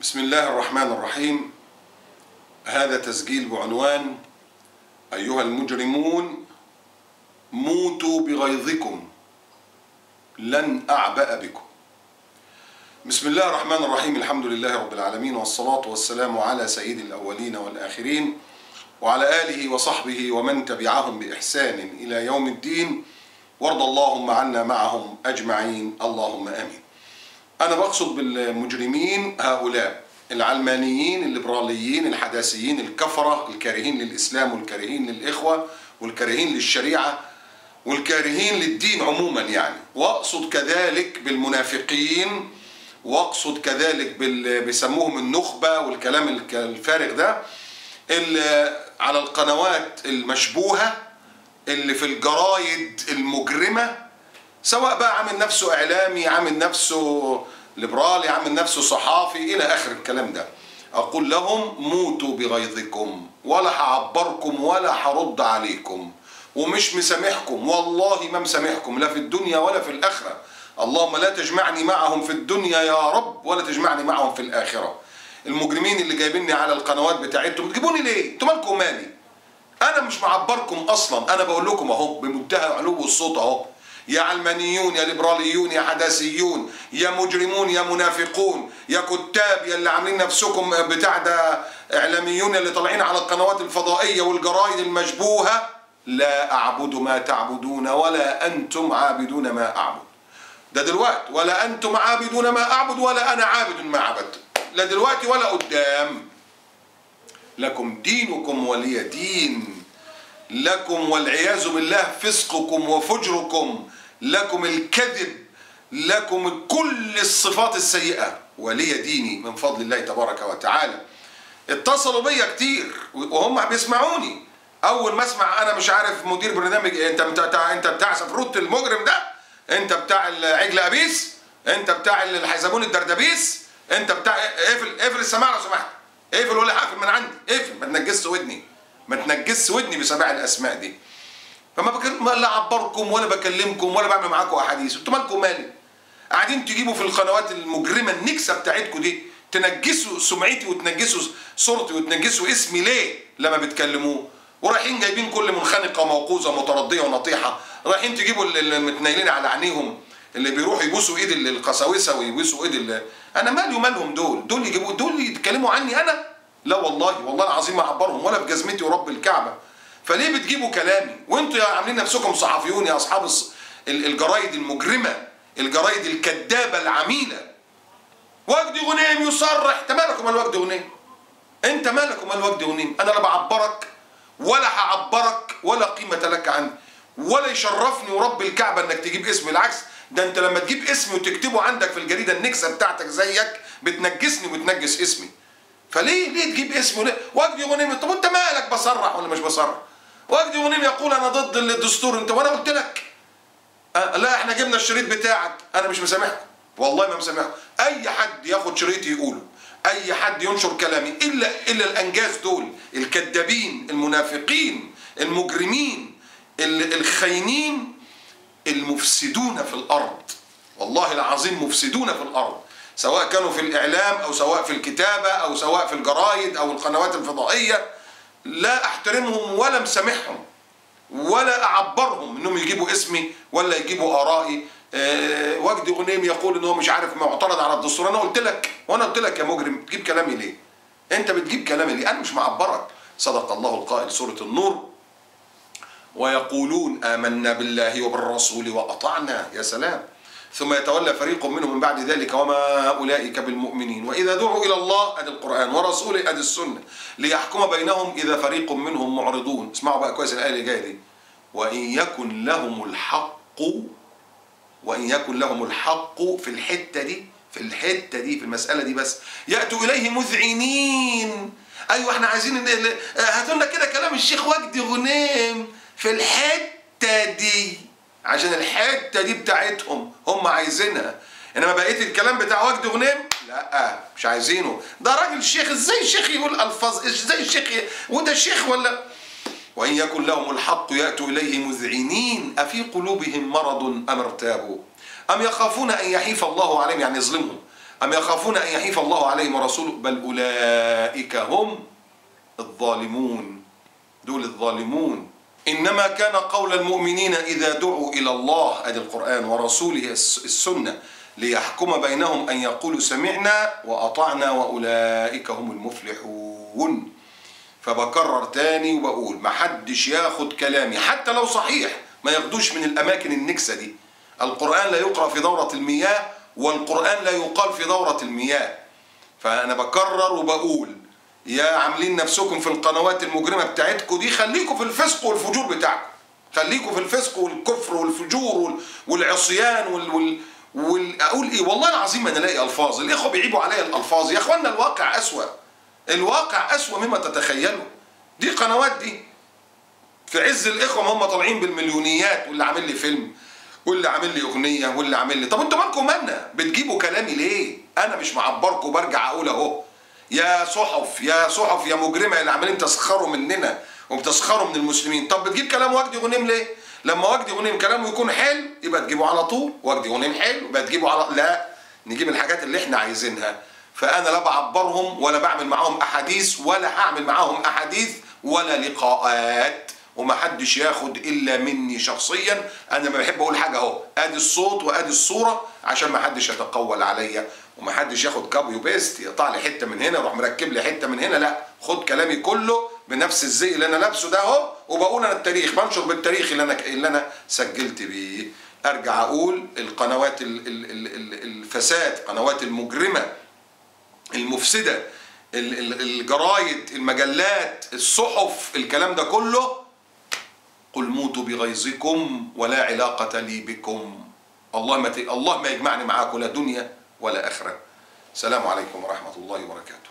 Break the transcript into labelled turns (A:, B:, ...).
A: بسم الله الرحمن الرحيم. هذا تسجيل بعنوان: أيها المجرمون موتوا بغيظكم لن أعبأ بكم. بسم الله الرحمن الرحيم. الحمد لله رب العالمين، والصلاة والسلام على سيد الأولين والآخرين وعلى آله وصحبه ومن تبعهم بإحسان إلى يوم الدين، وارض اللهم عنا معهم أجمعين، اللهم آمين. أنا بقصد بالمجرمين هؤلاء العلمانيين الليبراليين الحداثيين الكفرة الكارهين للإسلام والكارهين للإخوة والكارهين للشريعة والكارهين للدين عموما يعني. وأقصد كذلك بالمنافقين، وأقصد كذلك بيسموهم النخبة والكلام الفارغ ده اللي على القنوات المشبوهة اللي في الجرايد المجرمة، سواء بقى عامل نفسه إعلامي، عامل نفسه ليبرالي، عامل نفسه صحافي، إلى آخر الكلام ده. أقول لهم موتوا بغيظكم، ولا هعبركم ولا هرد عليكم، ومش مسامحكم، والله ما مسامحكم لا في الدنيا ولا في الآخرة. اللهم لا تجمعني معهم في الدنيا يا رب، ولا تجمعني معهم في الآخرة. المجرمين اللي جايبيني على القنوات بتاعتهم بتجيبوني ليه؟ انتوا مالكم مالي؟ أنا مش معبركم أصلا، أنا بقول لكم أهو بمنتهى علو الصوت أهو: يا علمانيون، يا ليبراليون، يا حداثيون، يا مجرمون، يا منافقون، يا كتاب، يا اللي عاملين نفسكم بتاع ده اعلاميون اللي طالعين على القنوات الفضائيه والجرايد المشبوهه، لا اعبد ما تعبدون ولا انتم عابدون ما اعبد. ده دلوقتي ولا انتم عابدون ما اعبد ولا انا عابد ما عبدت، لا دلوقتي ولا قدام. لكم دينكم ولي دين، لكم والعياذ بالله فسقكم وفجركم، لكم الكذب، لكم كل الصفات السيئة، ولي ديني من فضل الله تبارك وتعالى. اتصلوا بيا كتير وهم بيسمعوني. اول ما اسمع انا مش عارف مدير برنامج، انت بتاع سفروت المجرم ده، انت بتاع العجل ابيس، انت بتاع الحيزبون الدردبيس، انت بتاع اقفل السماعه لو سمحت، اقفل ولا هقفل من عندي، اقفل، ما تنجسش ودني، ما تنجسش ودني بسماع الاسماء دي. فما لا اعبركم ولا بكلمكم ولا بعمل معاكم احاديث، انتوا مالكم مالي؟ قاعدين تجيبوا في القنوات المجرمه النكسه بتاعتكم دي تنجسوا سمعتي وتنجسوا صورتي وتنجسوا اسمي ليه لما بتكلموه؟ ورايحين جايبين كل منخنقه موقوذه مترديه ونطيحه، رايحين تجيبوا اللي متنيلين على عينيهم، اللي بيروحوا يبوسوا ايد القساوسه ويبوسوا ايد انا مالي ومالهم دول يجيبوا دول يتكلموا عني انا؟ لا والله العظيم ما اعبرهم ولا بجزمتي ورب الكعبه. فليه بتجيبوا كلامي وانتوا يا عاملين نفسكم صحفيون يا اصحاب الجرايد المجرمه، الجرايد الكذابه العميله؟ وجدي غنيم يصرح، انت مالك ومال وجدي غنيم؟ انت مالك ومال وجدي غنيم؟ انا لا بعبرك ولا هعبرك ولا قيمه لك عندي، ولا يشرفني ورب الكعبه انك تجيب اسمي. العكس، ده انت لما تجيب اسمي وتكتبه عندك في الجريده النكسه بتاعتك زيك بتنجسني وبتنجس اسمي. فليه تجيب اسمه ليه؟ وجدي غنيم. طب انت مالك، بصرح ولا مش بصرح؟ وجدي غنيم يقول انا ضد الدستور، انت وانا قلت لك لا احنا جبنا الشريط بتاعك. انا مش مسامحكم، والله ما مسامحكم. اي حد ياخد شريطي يقوله، اي حد ينشر كلامي، الا الانجاز دول الكذابين المنافقين المجرمين الخاينين المفسدون في الارض. والله العظيم مفسدون في الارض، سواء كانوا في الإعلام أو سواء في الكتابة أو سواء في الجرايد أو القنوات الفضائية. لا أحترمهم ولا مسامحهم ولا أعبرهم إنهم يجيبوا اسمي ولا يجيبوا آرائي. وجدي غنيم يقول إنه مش عارف معترض على الدستور. أنا قلت لك يا مجرم تجيب كلامي ليه؟ أنت بتجيب كلامي ليه؟ أنا مش معبرك. صدق الله القائل سورة النور: ويقولون آمنا بالله وبالرسول وأطعنا. يا سلام. ثم يتولى فريق منهم من بعد ذلك وما أولئك بالمؤمنين وإذا دعوا إلى الله، أدي القرآن، ورسوله، أدي السنة، ليحكم بينهم إذا فريق منهم معرضون. اسمعوا بقى كويس الآية اللي جاية دي: وإن يكن لهم الحق في الحتة دي في المسألة دي بس، يأتوا إليه مذعنين. أيوة احنا عايزين هاتوا لنا كده كلام الشيخ وجدي غنيم في الحتة دي، عشان الحته دي بتاعتهم هم عايزينها. انما بقيه الكلام بتاع وجدي غنيم لا مش عايزينه. ده راجل شيخ، ازاي الشيخ يقول الفاظ؟ ازاي الشيخ وده شيخ ولا؟ وان يكن لهم الحق ياتوا اليه مذعنين افي قلوبهم مرض ام ارتابوا ام يخافون ان يحيف الله عليهم، يعني يظلمهم. أم يخافون أن يحيف الله عليهم ورسوله بل أولئك هم الظالمون. دول الظالمون. إنما كان قول المؤمنين إذا دعوا إلى الله، أدي القرآن، ورسوله السنة، ليحكم بينهم أن يقولوا سمعنا وأطعنا وأولئك هم المفلحون. فبكرر تاني وبقول محدش ياخد كلامي حتى لو صحيح، ما ياخدوش من الأماكن النكسة دي. القرآن لا يقرأ في دورة المياه، والقرآن لا يقال في دورة المياه. فأنا بكرر وبقول يا عاملين نفسكم في القنوات المجرمة بتاعتكم دي، خليكم في الفسق والفجور بتاعكم، خليكم في الفسق والكفر والفجور والعصيان أقول إيه، والله العظيم أنا الاقي ألفاظ، الإخوة بيعيبوا عليا الألفاظ. يا إخوانا الواقع أسوأ، الواقع أسوأ مما تتخيلوا. دي قنوات دي في عز الإخوة ما هم طالعين بالمليونيات، واللي عامل لي فيلم واللي عامل لي أغنية واللي عامل لي. طب انتوا مالكم مالنا؟ بتجيبوا كلامي ليه؟ أنا مش معبركم، برجع أقول أهو يا صحف يا صحف يا مجرمة اللي عمالين تسخروا مننا وبتسخروا من المسلمين. طب بتجيب كلام وجدي غنيم ليه؟ لما وجدي غنيم كلامه يكون حلو يبقى تجيبه على طول، وجدي غنيم حلو يبقى تجيبه على، لا، نجيب الحاجات اللي احنا عايزينها. فأنا لا بعبرهم ولا بعمل معاهم أحاديث ولا هعمل معاهم أحاديث ولا لقاءات، ومحدش ياخد إلا مني شخصيا. أنا ما بحب أقول حاجة أهو، أدي الصوت وأدي الصورة عشان محدش يتقول عليا، ومحدش ياخد كابي وبيست يقطع لي حتة من هنا يروح مركب لي حتة من هنا. لا، خد كلامي كله بنفس الزي اللي أنا لابسه ده أهو، وبقول أنا التاريخ، بنشر بالتاريخ اللي أنا سجلت بيه. أرجع أقول القنوات الفساد، قنوات المجرمة المفسدة، الجرايد، المجلات، الصحف، الكلام ده كله، قل موتوا بغيظكم ولا علاقة لي بكم. الله ما يجمعني معاكم لا دنيا ولا آخرة. السلام عليكم ورحمة الله وبركاته.